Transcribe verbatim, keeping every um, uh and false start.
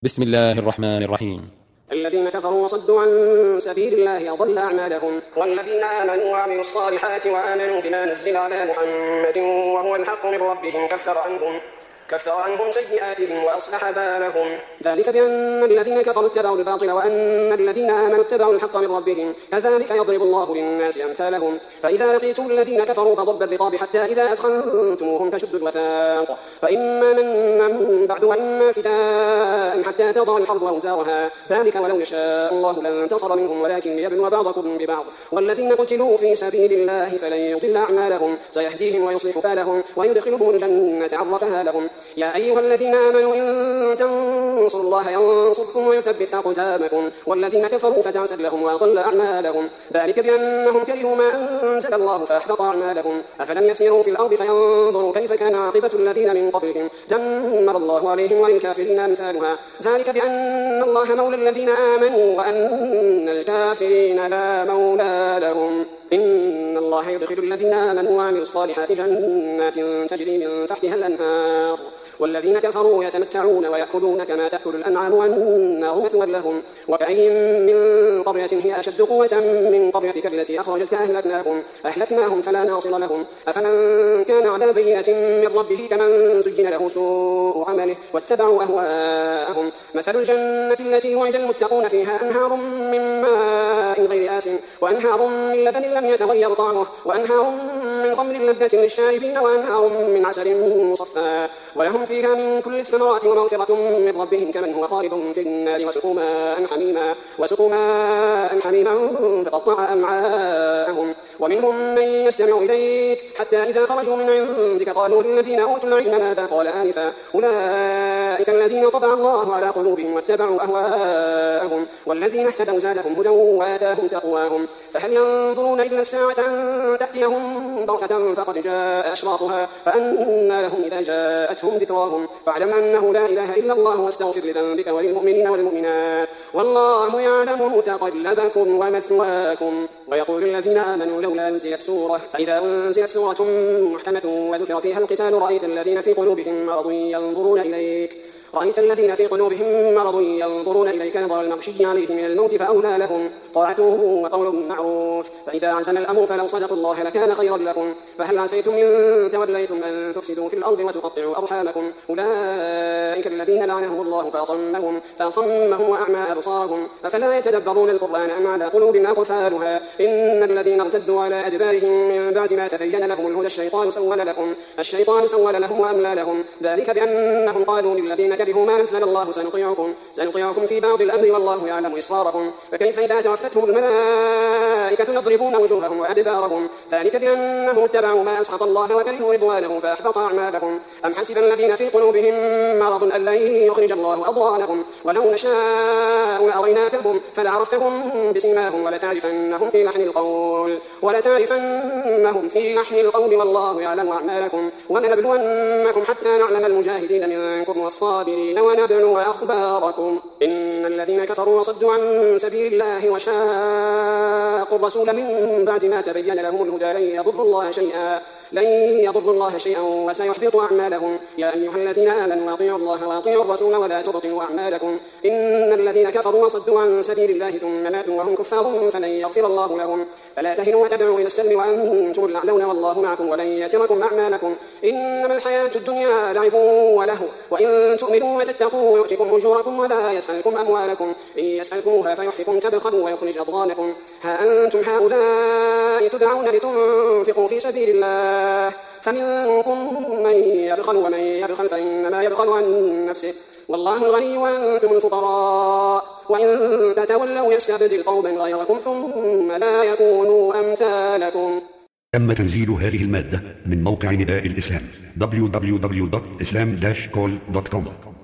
بسم الله الرحمن الرحيم. الذين كفروا وصدوا عن سبيل الله أضل أعمالهم. والذين آمنوا وعملوا الصالحات وآمنوا بما نزل على محمد وهو الحق من ربهم كفر عنهم كفر عنهم سيئاتهم وأصلح بالهم. ذلك بأن الذين كفروا اتبعوا الباطل وأن الذين آمنوا اتبعوا الحق من ربهم كذلك يضرب الله للناس أمثالهم. فإذا لقيتم الذين كفروا فضرب الرقاب حتى إذا أثخنتموهم فشدوا الوثاق فإما من بعد وإما فداء حتى تضع الحرب أوزارها ذلك ولو يشاء الله لانتصر منهم ولكن ليبلو بعضكم ببعض. والذين قتلوا في سبيل الله فلن يضل أعمالهم سيهديهم ويصلح بالهم ويدخلهم الجنة عرفها لهم. يا أيها الذين آمنوا إن تنصروا الله ينصركم ويثبت أقدامكم. والذين كفروا فتعسر لهم وأضل أعمالهم ذلك بأنهم كرهوا ما أنزل الله فأحبط أعمالهم. أفلم يسيروا في الأرض فينظروا كيف كان عاقبة الذين من قبلهم دمر الله عليهم وللكافرين أمثالها. ذلك بأن الله مولى الذين آمنوا وأن الكافرين لا مولى لهم. إن الله يدخل الذين آمنوا وعملوا الصالحات جنات تجري من تحتها الأنهار. والذين كفروا يتمتعون ويأكلون كما تأكل الأنعام والنار مثوى لهم. وكأين من قرية هي أشد قوة من قريتك التي أخرجتك أهلكناهم أهلكناهم فلا ناصر لهم. أفمن كان على بينة من ربه كمن زين له سوء عمله واتبعوا أهواءهم. مثل الجنة التي وعد المتقون فيها أنهار من ماء غير آسن وأنهار من لبن لم يتغير طعمه وأنهار من خمر لذة للشاربين وأنهار من عسل مصفى ولهم فيها من كل الثمرات ومغفرة من ربهم كمن هو خالد في النار وسقوا ماء حميما وسقوا ماء حميما فقطع أمعاءهم. ومنهم من يستمع إليك حتى إذا خرجوا من عندك قالوا للذين أوتوا العلم ماذا قال آنفا أولئك الذين طبع الله على قلوبهم واتبعوا أهواءهم. والذين اهتدوا زادهم هدى وآتاهم تقواهم. فهل ينظرون إلا الساعة أن تأتيهم بغتة فقد جاء أشراطها فأنى لهم إذا جاءتهم ذكراهم. فاعلم أنه لا إله إلا الله واستغفر لذنبك وللمؤمنين والمؤمنات والله يعلم متقلبكم ومثواكم. ويقول الذين آمنوا لولا أنزلت سورة فإذا أنزلت سورة محكمة وذكر فيها القتال رأيت الذين في قلوبهم مرض ينظرون إليك رأيت الذين في قلوبهم مرض ينظرون إليك نظر المغشي عليه من الموت فأولى لهم طاعته وقول معروف. فإذا عزم الأمر فلو صدقوا الله لكان خيرا لكم. فهل عسيتم إن توليتم أن تفسدوا في الأرض وتقطعوا أرحامكم أولئك الذين لعنهم الله فأصمهم فأصمهم وأعمى أبصارهم أفلا يتدبرون القرآن أم على قلوب أقفالها. إن الذين ارتدوا على أدبارهم من بعد ما تبين لهم الهدى الشيطان سول لهم الشيطان سول لهم وأملى لهم. ذلك بأنهم قالوا للذين كرهوا ما نزل الله سنطيعكم سنطيعكم في بعض الأمر والله يعلم إسراركم. فكيف إذا توفتهم الملائكة يضربون وجوههم وأدبارهم. ذلك بأنهم اتبعوا ما أسخط الله وكرهوا رضوانه فأحبط أعمالهم. أم حسب الذين في قلوبهم مرض أن لن يخرج الله أضغانهم ولو نشاء لأريناكهم فلعرفتهم بسيماهم ولتعرفنهم في لحن القول ولتعرفنهم في لحن القول والله يعلم أعمالكم. ولنبلونكم حتى نعلم المجاهدين منكم والصابرين ونبلو أخباركم. إن الذين كفروا وصدوا عن سبيل الله وشاقوا الرسول من بعد ما تبين لهم الهدى لن يضروا الله شيئا لن يضروا الله شيئا وسيحبط أعمالهم. يا أيها الذين آمنوا أطيعوا الله وأطيعوا الرسول ولا تبطلوا أعمالكم. إن الذين كفروا وصدوا عن سبيل الله ثم ماتوا وهم كفار فلن يغفر الله لهم. فلا تهنوا وتدعوا إلى السلم وأنتم الأعلون والله معكم ولن يتركم أعمالكم. إنما الحياة الدنيا لعب ولهو وإن تؤمنوا وتتقوا يؤتكم أجوركم ولا يسألكم أموالكم إن يسألكوها فيحفكم تبخلوا ويخرج أضغانكم. ها أنتم هؤلاء تدعون لتنفقوا في سبيل الله فمنكم من يبخل ومن يبخل فإنما يبخل عن نفسه والله الغني وأنتم الفقراء وإن تتولوا يستبدل قوما غيركم ثم لا يكونوا أمثالكم. تم تنزيل هذه المادة من موقع نداء الإسلام دبليو دبليو دبليو دوت إسلام داش كول دوت كوم.